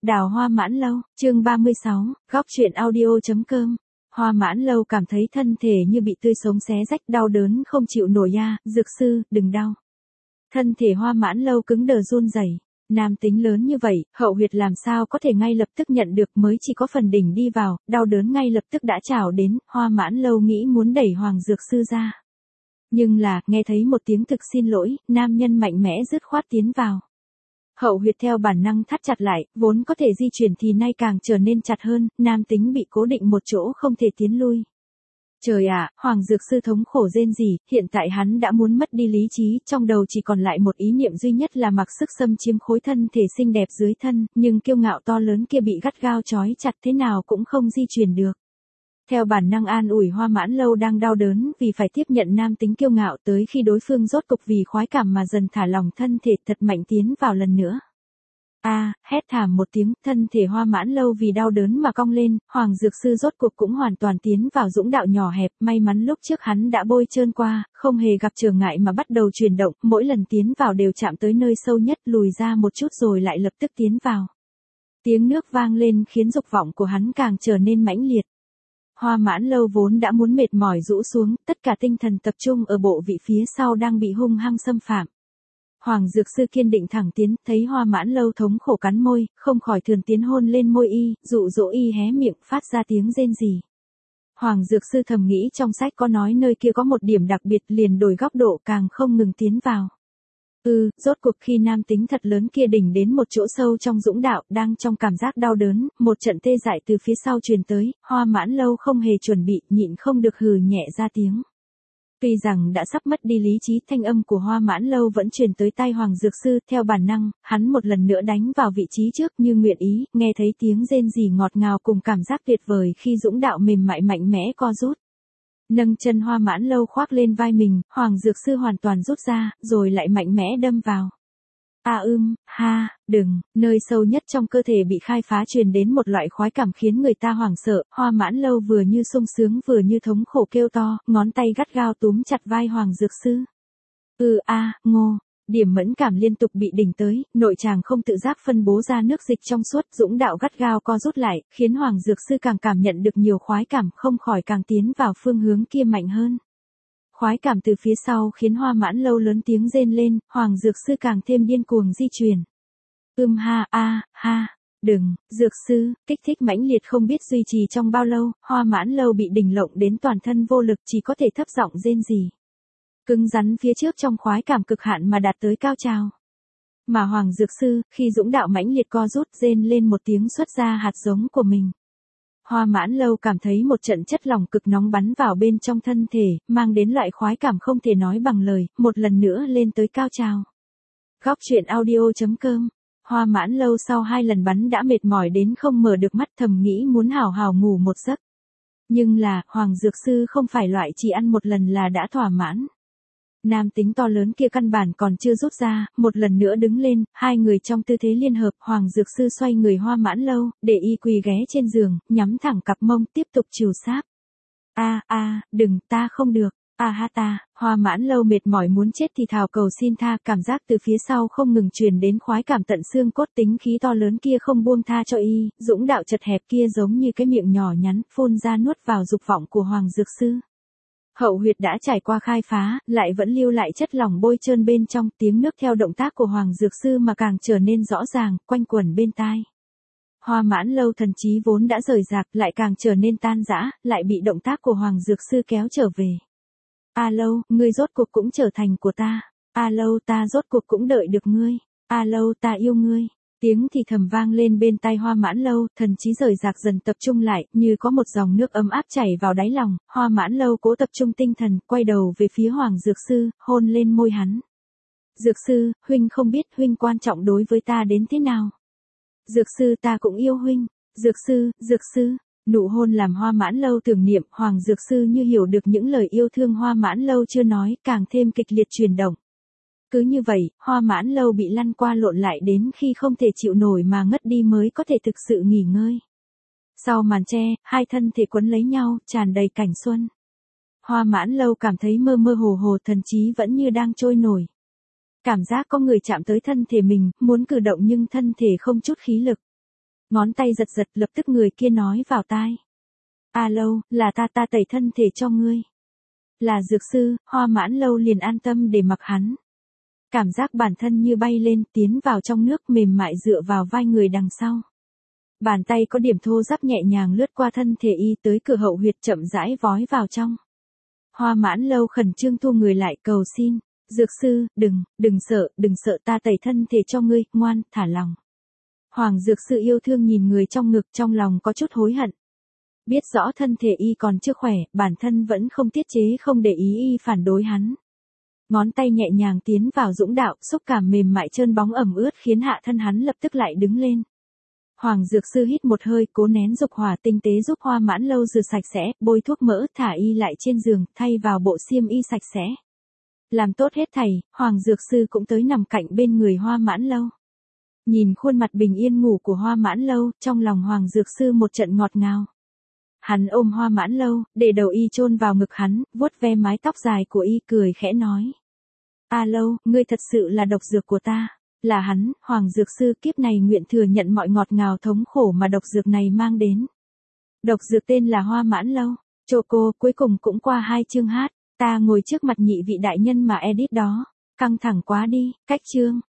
Đào Hoa Mãn Lâu, chương 36, góc truyện audio.com. Hoa Mãn Lâu cảm thấy thân thể như bị tươi sống xé rách, đau đớn không chịu nổi ya, dược sư, đừng đau. Thân thể Hoa Mãn Lâu cứng đờ run rẩy. Nam tính lớn như vậy, hậu huyệt làm sao có thể ngay lập tức nhận được, mới chỉ có phần đỉnh đi vào, đau đớn ngay lập tức đã trào đến, Hoa Mãn Lâu nghĩ muốn đẩy Hoàng dược sư ra. Nhưng là, nghe thấy một tiếng thực xin lỗi, nam nhân mạnh mẽ dứt khoát tiến vào. Hậu huyệt theo bản năng thắt chặt lại, vốn có thể di chuyển thì nay càng trở nên chặt hơn, nam tính bị cố định một chỗ không thể tiến lui. Trời ạ, Hoàng dược sư thống khổ rên rỉ, hiện tại hắn đã muốn mất đi lý trí, trong đầu chỉ còn lại một ý niệm duy nhất là mặc sức xâm chiếm khối thân thể xinh đẹp dưới thân, nhưng kiêu ngạo to lớn kia bị gắt gao trói chặt thế nào cũng không di chuyển được. Theo bản năng an ủi Hoa Mãn Lâu đang đau đớn vì phải tiếp nhận nam tính kiêu ngạo, tới khi đối phương rốt cục vì khoái cảm mà dần thả lỏng thân thể thật mạnh tiến vào lần nữa. Hét thảm một tiếng, thân thể Hoa Mãn Lâu vì đau đớn mà cong lên, Hoàng dược sư rốt cuộc cũng hoàn toàn tiến vào dũng đạo nhỏ hẹp, may mắn lúc trước hắn đã bôi trơn qua, không hề gặp trở ngại mà bắt đầu chuyển động, mỗi lần tiến vào đều chạm tới nơi sâu nhất, lùi ra một chút rồi lại lập tức tiến vào. Tiếng nước vang lên khiến dục vọng của hắn càng trở nên mãnh liệt. Hoa Mãn Lâu vốn đã muốn mệt mỏi rũ xuống, tất cả tinh thần tập trung ở bộ vị phía sau đang bị hung hăng xâm phạm. Hoàng dược sư kiên định thẳng tiến, thấy Hoa Mãn Lâu thống khổ cắn môi, không khỏi thường tiến hôn lên môi y, dụ dỗ y hé miệng, phát ra tiếng rên rỉ. Hoàng dược sư thầm nghĩ trong sách có nói nơi kia có một điểm đặc biệt, liền đổi góc độ càng không ngừng tiến vào. Rốt cuộc khi nam tính thật lớn kia đỉnh đến một chỗ sâu trong dũng đạo, đang trong cảm giác đau đớn, một trận tê dại từ phía sau truyền tới, Hoa Mãn Lâu không hề chuẩn bị, nhịn không được hừ nhẹ ra tiếng. Tuy rằng đã sắp mất đi lý trí, thanh âm của Hoa Mãn Lâu vẫn truyền tới tai Hoàng dược sư, theo bản năng, hắn một lần nữa đánh vào vị trí trước như nguyện ý, nghe thấy tiếng rên rỉ ngọt ngào cùng cảm giác tuyệt vời khi dũng đạo mềm mại mạnh mẽ co rút. Nâng chân Hoa Mãn Lâu khoác lên vai mình, Hoàng dược sư hoàn toàn rút ra, rồi lại mạnh mẽ đâm vào. Đừng, nơi sâu nhất trong cơ thể bị khai phá truyền đến một loại khoái cảm khiến người ta hoảng sợ, Hoa Mãn Lâu vừa như sung sướng vừa như thống khổ kêu to, ngón tay gắt gao túm chặt vai Hoàng dược sư. Ngô. Điểm mẫn cảm liên tục bị đỉnh tới, nội tràng không tự giác phân bố ra nước dịch trong suốt, dũng đạo gắt gao co rút lại, khiến Hoàng dược sư càng cảm nhận được nhiều khoái cảm, không khỏi càng tiến vào phương hướng kia mạnh hơn. Khoái cảm từ phía sau khiến Hoa Mãn Lâu lớn tiếng rên lên, Hoàng dược sư càng thêm điên cuồng di chuyển. Đừng, dược sư, kích thích mãnh liệt không biết duy trì trong bao lâu, Hoa Mãn Lâu bị đỉnh lộng đến toàn thân vô lực, chỉ có thể thấp giọng rên rỉ. Cứng rắn phía trước trong khoái cảm cực hạn mà đạt tới cao trào. Mà Hoàng dược sư, khi dũng đạo mãnh liệt co rút, rên lên một tiếng xuất ra hạt giống của mình. Hoa Mãn Lâu cảm thấy một trận chất lỏng cực nóng bắn vào bên trong thân thể, mang đến loại khoái cảm không thể nói bằng lời, một lần nữa lên tới cao trào. Góc truyện audio.com. Hoa Mãn Lâu sau 2 lần bắn đã mệt mỏi đến không mở được mắt, thầm nghĩ muốn hào hào ngủ một giấc. Nhưng là, Hoàng dược sư không phải loại chỉ ăn một lần là đã thỏa mãn. Nam tính to lớn kia căn bản còn chưa rút ra, một lần nữa đứng lên, hai người trong tư thế liên hợp, Hoàng dược sư xoay người Hoa Mãn Lâu, để y quỳ ghé trên giường, nhắm thẳng cặp mông, tiếp tục trìu sáp. Đừng, ta không được, Hoa Mãn Lâu mệt mỏi muốn chết thì thào cầu xin tha, cảm giác từ phía sau không ngừng truyền đến khoái cảm tận xương cốt, tính khí to lớn kia không buông tha cho y, dũng đạo chật hẹp kia giống như cái miệng nhỏ nhắn, phun ra nuốt vào dục vọng của Hoàng dược sư. Hậu huyệt đã trải qua khai phá, lại vẫn lưu lại chất lỏng bôi trơn bên trong, tiếng nước theo động tác của Hoàng dược sư mà càng trở nên rõ ràng, quanh quẩn bên tai. Hoa Mãn Lâu thần trí vốn đã rời rạc, lại càng trở nên tan rã, lại bị động tác của Hoàng dược sư kéo trở về. Lâu, ngươi rốt cuộc cũng trở thành của ta. Lâu, ta rốt cuộc cũng đợi được ngươi. Lâu, ta yêu ngươi. Tiếng thì thầm vang lên bên tai Hoa Mãn Lâu, thần trí rời rạc dần tập trung lại, như có một dòng nước ấm áp chảy vào đáy lòng, Hoa Mãn Lâu cố tập trung tinh thần, quay đầu về phía Hoàng dược sư, hôn lên môi hắn. Dược sư, huynh không biết huynh quan trọng đối với ta đến thế nào. Dược sư, ta cũng yêu huynh. Dược sư. Nụ hôn làm Hoa Mãn Lâu tưởng niệm, Hoàng dược sư như hiểu được những lời yêu thương Hoa Mãn Lâu chưa nói, càng thêm kịch liệt chuyển động. Cứ như vậy, Hoa Mãn Lâu bị lăn qua lộn lại đến khi không thể chịu nổi mà ngất đi mới có thể thực sự nghỉ ngơi. Sau màn tre, hai thân thể quấn lấy nhau, tràn đầy cảnh xuân. Hoa Mãn Lâu cảm thấy mơ mơ hồ hồ, thần trí vẫn như đang trôi nổi. Cảm giác có người chạm tới thân thể mình, muốn cử động nhưng thân thể không chút khí lực. Ngón tay giật giật, lập tức người kia nói vào tai. Lâu, là ta tẩy thân thể cho ngươi. Là dược sư, Hoa Mãn Lâu liền an tâm để mặc hắn. Cảm giác bản thân như bay lên, tiến vào trong nước mềm mại dựa vào vai người đằng sau. Bàn tay có điểm thô ráp nhẹ nhàng lướt qua thân thể y tới cửa hậu huyệt chậm rãi vói vào trong. Hoa Mãn Lâu khẩn trương thu người lại cầu xin. Dược sư, đừng sợ ta tẩy thân thể cho ngươi, ngoan, thả lòng. Hoàng dược sư yêu thương nhìn người trong ngực trong lòng có chút hối hận. Biết rõ thân thể y còn chưa khỏe, bản thân vẫn không tiết chế không để ý y phản đối hắn. Ngón tay nhẹ nhàng tiến vào dũng đạo, xúc cảm mềm mại trơn bóng ẩm ướt khiến hạ thân hắn lập tức lại đứng lên. Hoàng dược sư hít một hơi, cố nén dục hỏa tinh tế giúp Hoa Mãn Lâu rửa sạch sẽ, bôi thuốc mỡ, thả y lại trên giường, thay vào bộ xiêm y sạch sẽ. Làm tốt hết thảy, Hoàng dược sư cũng tới nằm cạnh bên người Hoa Mãn Lâu. Nhìn khuôn mặt bình yên ngủ của Hoa Mãn Lâu, trong lòng Hoàng dược sư một trận ngọt ngào. Hắn ôm Hoa Mãn Lâu, để đầu y chôn vào ngực hắn, vuốt ve mái tóc dài của y cười khẽ nói. Lâu, ngươi thật sự là độc dược của ta. Là hắn, Hoàng dược sư kiếp này nguyện thừa nhận mọi ngọt ngào thống khổ mà độc dược này mang đến. Độc dược tên là Hoa Mãn Lâu. Choco, cuối cùng cũng qua 2 chương hát. Ta ngồi trước mặt nhị vị đại nhân mà edit đó. Căng thẳng quá đi, cách chương.